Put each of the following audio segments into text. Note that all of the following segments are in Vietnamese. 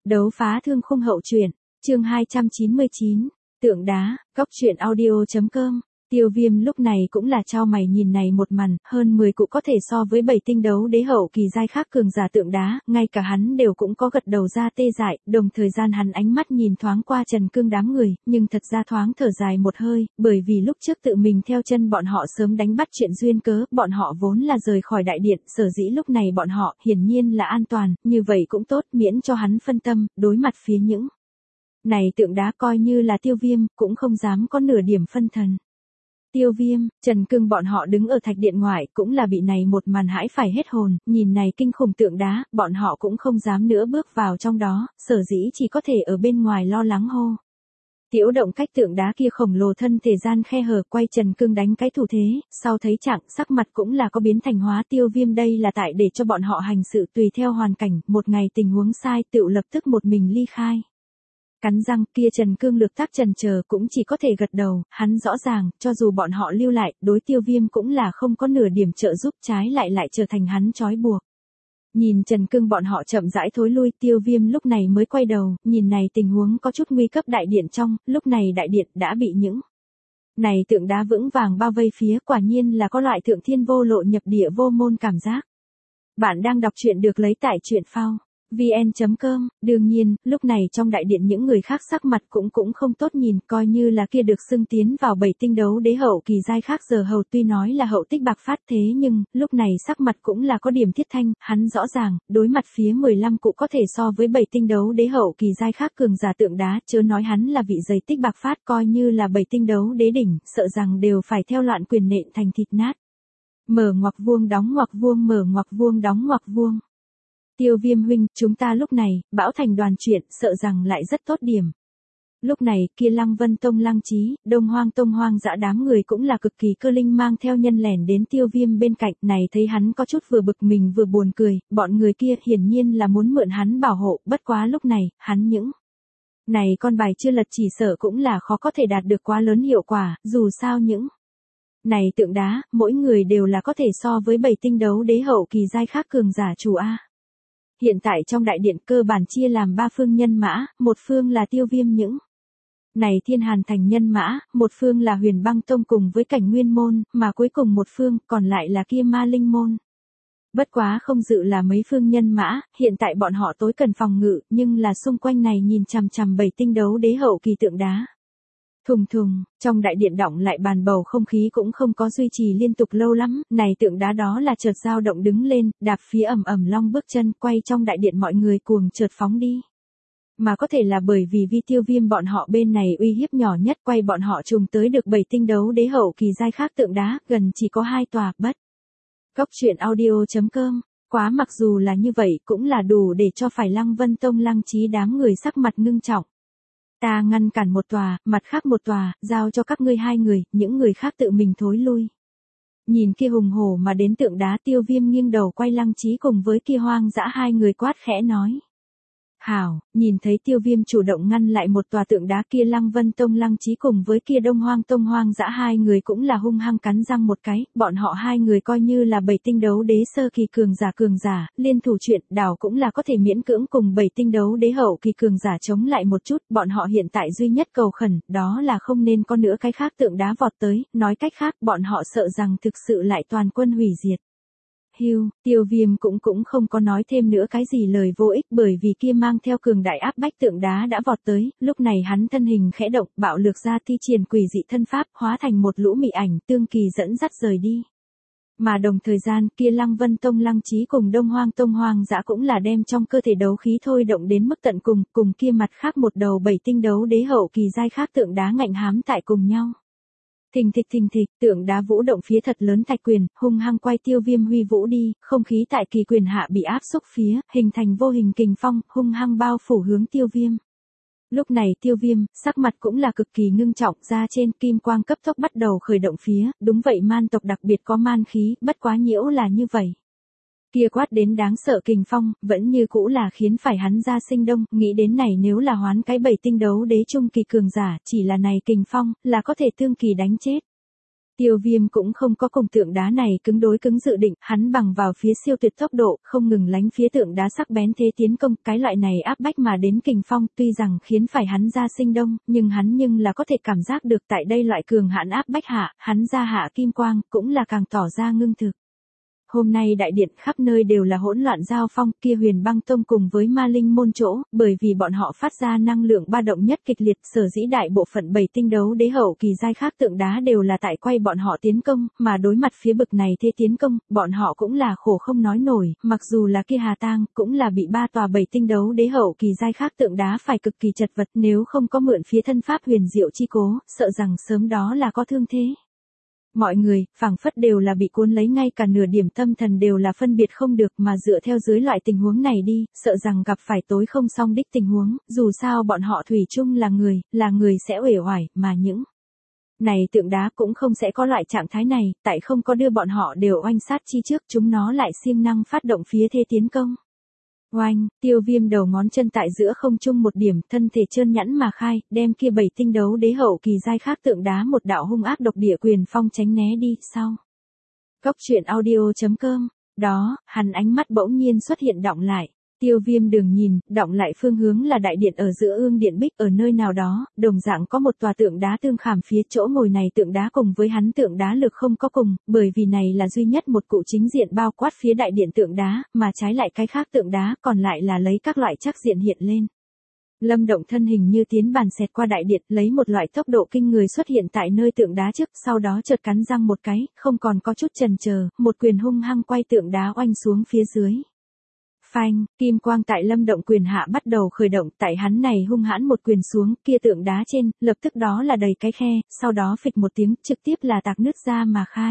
Đấu phá thương khung hậu truyện, chương 299, tượng đá, góc truyện audio.com. Tiêu Viêm lúc này cũng là chau mày nhìn này một màn, hơn 10 cụ có thể so với 7 tinh đấu đế hậu kỳ giai khác cường giả tượng đá, ngay cả hắn đều cũng có gật đầu ra tê dại, đồng thời gian hắn ánh mắt nhìn thoáng qua Trần Cương đám người, nhưng thật ra thoáng thở dài một hơi, bởi vì lúc trước tự mình theo chân bọn họ sớm đánh bắt chuyện duyên cớ, bọn họ vốn là rời khỏi đại điện, sở dĩ lúc này bọn họ hiển nhiên là an toàn, như vậy cũng tốt, miễn cho hắn phân tâm, đối mặt phía những này tượng đá coi như là Tiêu Viêm, cũng không dám có nửa điểm phân thần. Tiêu Viêm, Trần Cương bọn họ đứng ở thạch điện ngoại cũng là bị này một màn hãi phải hết hồn, nhìn này kinh khủng tượng đá, bọn họ cũng không dám nữa bước vào trong đó, sở dĩ chỉ có thể ở bên ngoài lo lắng hô. Tiểu động cách tượng đá kia khổng lồ thân thể gian khe hở quay Trần Cương đánh cái thủ thế, sau thấy trạng sắc mặt cũng là có biến thành hóa. Tiêu Viêm đây là tại để cho bọn họ hành sự tùy theo hoàn cảnh, một ngày tình huống sai tựu lập tức một mình ly khai. Cắn răng kia Trần Cương lược tác trần chờ cũng chỉ có thể gật đầu, hắn rõ ràng, cho dù bọn họ lưu lại, đối Tiêu Viêm cũng là không có nửa điểm trợ giúp, trái lại trở thành hắn trói buộc. Nhìn Trần Cương bọn họ chậm rãi thối lui, Tiêu Viêm lúc này mới quay đầu, nhìn này tình huống có chút nguy cấp đại điện trong, lúc này đại điện đã bị những này tượng đá vững vàng bao vây phía, quả nhiên là có loại thượng thiên vô lộ nhập địa vô môn cảm giác. Bạn đang đọc truyện được lấy tại truyện phao vn.com, đương nhiên, lúc này trong đại điện những người khác sắc mặt cũng không tốt nhìn, coi như là kia được xưng tiến vào 7 tinh đấu đế hậu kỳ giai khác giờ hầu tuy nói là hậu tích bạc phát thế nhưng, lúc này sắc mặt cũng là có điểm thiết thanh, hắn rõ ràng, đối mặt phía 15 cụ có thể so với 7 tinh đấu đế hậu kỳ giai khác cường giả tượng đá, chớ nói hắn là vị giày tích bạc phát coi như là 7 tinh đấu đế đỉnh, sợ rằng đều phải theo loạn quyền nện thành thịt nát. Mở ngoặc vuông đóng ngoặc vuông mở ngoặc vuông đóng ngoặc vuông. Tiêu Viêm huynh, chúng ta lúc này, bão thành đoàn chuyện, sợ rằng lại rất tốt điểm. Lúc này, kia Lăng Vân Tông Lăng Chí, Đông Hoang Tông Hoang dã đám người cũng là cực kỳ cơ linh mang theo nhân lẻn đến Tiêu Viêm bên cạnh, này thấy hắn có chút vừa bực mình vừa buồn cười, bọn người kia hiển nhiên là muốn mượn hắn bảo hộ, bất quá lúc này, hắn những này con bài chưa lật chỉ sợ cũng là khó có thể đạt được quá lớn hiệu quả, dù sao những này tượng đá, mỗi người đều là có thể so với 7 tinh đấu đế hậu kỳ giai khác cường giả chủ A. Hiện tại trong đại điện cơ bản chia làm 3 phương nhân mã, một phương là Tiêu Viêm những này Thiên Hàn Thành nhân mã, một phương là Huyền Băng Tông cùng với Cảnh Nguyên Môn, mà cuối cùng một phương còn lại là kia Ma Linh Môn. Bất quá không dự là mấy phương nhân mã, hiện tại bọn họ tối cần phòng ngự, nhưng là xung quanh này nhìn chằm chằm 7 tinh đấu đế hậu kỳ tượng đá. Thùng thùng, trong đại điện động lại bàn bầu không khí cũng không có duy trì liên tục lâu lắm, này tượng đá đó là chợt dao động đứng lên, đạp phía ầm ầm long bước chân, quay trong đại điện mọi người cuồng chợt phóng đi. Mà có thể là bởi vì vi Tiêu Viêm bọn họ bên này uy hiếp nhỏ nhất quay bọn họ trùng tới được 7 tinh đấu đế hậu kỳ giai khác tượng đá, gần chỉ có 2 tòa, bất. Góc truyện audio.com, quá mặc dù là như vậy cũng là đủ để cho phải Lăng Vân Tông Lăng Chí đám người sắc mặt ngưng trọng. Ta ngăn cản một tòa, mặt khác một tòa, giao cho các ngươi 2 người, những người khác tự mình thối lui. Nhìn kia hùng hổ mà đến tượng đá Tiêu Viêm nghiêng đầu quay Lăng Chí cùng với kia Hoang dã 2 người quát khẽ nói. Hảo, nhìn thấy Tiêu Viêm chủ động ngăn lại một tòa tượng đá kia Lăng Vân Tông Lăng Chí cùng với kia Đông Hoang Tông Hoang dã 2 người cũng là hung hăng cắn răng một cái, bọn họ 2 người coi như là 7 tinh đấu đế sơ kỳ cường giả, liên thủ chuyện đảo cũng là có thể miễn cưỡng cùng 7 tinh đấu đế hậu kỳ cường giả chống lại một chút, bọn họ hiện tại duy nhất cầu khẩn, đó là không nên có nữa cái khác tượng đá vọt tới, nói cách khác bọn họ sợ rằng thực sự lại toàn quân hủy diệt. Tiêu Viêm cũng không có nói thêm nữa cái gì lời vô ích bởi vì kia mang theo cường đại áp bách tượng đá đã vọt tới, lúc này hắn thân hình khẽ động, bạo lược ra thi triển quỷ dị thân pháp, hóa thành một lũ mị ảnh tương kỳ dẫn dắt rời đi. Mà đồng thời gian kia Lăng Vân Tông Lăng Chí cùng Đông Hoang Tông Hoang dã cũng là đem trong cơ thể đấu khí thôi động đến mức tận cùng kia mặt khác một đầu 7 tinh đấu đế hậu kỳ giai khác tượng đá ngạnh hám tại cùng nhau. Thình thịch, tượng đá vũ động phía thật lớn thạch quyền, hung hăng quay Tiêu Viêm huy vũ đi, không khí tại kỳ quyền hạ bị áp xúc phía, hình thành vô hình kình phong, hung hăng bao phủ hướng Tiêu Viêm. Lúc này Tiêu Viêm, sắc mặt cũng là cực kỳ ngưng trọng, ra trên kim quang cấp tốc bắt đầu khởi động phía, đúng vậy man tộc đặc biệt có man khí, bất quá nhiễu là như vậy. Kia quát đến đáng sợ kình phong, vẫn như cũ là khiến phải hắn ra sinh đông, nghĩ đến này nếu là hoán cái 7 tinh đấu đế trung kỳ cường giả, chỉ là này kình phong, là có thể tương kỳ đánh chết. Tiêu Viêm cũng không có cùng tượng đá này cứng đối cứng dự định, hắn bằng vào phía siêu tuyệt tốc độ, không ngừng lánh phía tượng đá sắc bén thế tiến công, cái loại này áp bách mà đến kình phong, tuy rằng khiến phải hắn ra sinh đông, nhưng hắn là có thể cảm giác được tại đây loại cường hãn áp bách hạ, hắn ra hạ kim quang, cũng là càng tỏ ra ngưng thực. Hôm nay đại điện khắp nơi đều là hỗn loạn giao phong, kia Huyền Băng Tông cùng với Ma Linh môn chỗ, bởi vì bọn họ phát ra năng lượng ba động nhất kịch liệt, sở dĩ đại bộ phận 7 tinh đấu đế hậu kỳ giai khác tượng đá đều là tại quay bọn họ tiến công, mà đối mặt phía bực này thế tiến công, bọn họ cũng là khổ không nói nổi, mặc dù là kia Hà Tang, cũng là bị 3 tòa 7 tinh đấu đế hậu kỳ giai khác tượng đá phải cực kỳ chật vật, nếu không có mượn phía thân pháp huyền diệu chi cố, sợ rằng sớm đó là có thương thế. Mọi người, phảng phất đều là bị cuốn lấy, ngay cả nửa điểm tâm thần đều là phân biệt không được, mà dựa theo dưới loại tình huống này đi, sợ rằng gặp phải tối không song đích tình huống, dù sao bọn họ thủy chung là người sẽ uể oải, mà những này tượng đá cũng không sẽ có loại trạng thái này, tại không có đưa bọn họ đều oanh sát chi trước, chúng nó lại siêng năng phát động phía thế tiến công. Oanh, Tiêu Viêm đầu ngón chân tại giữa không trung một điểm, thân thể trơn nhẵn mà khai, đem kia 7 tinh đấu đế hậu kỳ giai khác tượng đá một đạo hung ác độc địa quyền phong tránh né đi, sau. Cốc truyện audio.com, đó, hắn ánh mắt bỗng nhiên xuất hiện đọng lại. Tiêu Viêm đường nhìn, đọng lại phương hướng là đại điện ở giữa ương điện bích, ở nơi nào đó, đồng dạng có một tòa tượng đá tương khảm phía chỗ ngồi này tượng đá cùng với hắn tượng đá lực không có cùng, bởi vì này là duy nhất một cụ chính diện bao quát phía đại điện tượng đá, mà trái lại cái khác tượng đá còn lại là lấy các loại chắc diện hiện lên. Lâm Động thân hình như tiến bàn xẹt qua đại điện, lấy một loại tốc độ kinh người xuất hiện tại nơi tượng đá trước, sau đó chợt cắn răng một cái, không còn có chút chần chờ, một quyền hung hăng quay tượng đá oanh xuống phía dưới. Phanh, kim quang tại Lâm Động quyền hạ bắt đầu khởi động, tại hắn này hung hãn một quyền xuống, kia tượng đá trên, lập tức đó là đầy cái khe, sau đó phịch một tiếng, trực tiếp là tạc nứt ra mà khai.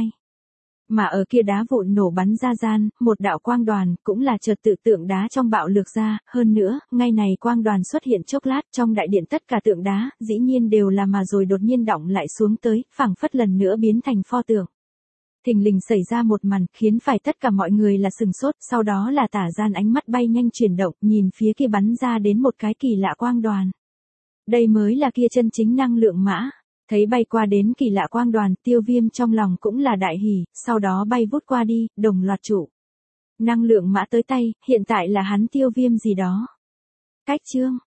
Mà ở kia đá vụn nổ bắn ra gian, một đạo quang đoàn, cũng là chợt tự tượng đá trong bạo lược ra, hơn nữa, ngay này quang đoàn xuất hiện chốc lát, trong đại điện tất cả tượng đá, dĩ nhiên đều là mà rồi đột nhiên đọng lại xuống tới, phảng phất lần nữa biến thành pho tượng. Thình lình xảy ra một màn, khiến phải tất cả mọi người là sừng sốt, sau đó là tả gian ánh mắt bay nhanh chuyển động, nhìn phía kia bắn ra đến một cái kỳ lạ quang đoàn. Đây mới là kia chân chính năng lượng mã. Thấy bay qua đến kỳ lạ quang đoàn, Tiêu Viêm trong lòng cũng là đại hỉ, sau đó bay vút qua đi, đồng loạt trụ. Năng lượng mã tới tay, hiện tại là hắn Tiêu Viêm gì đó. Cách chương.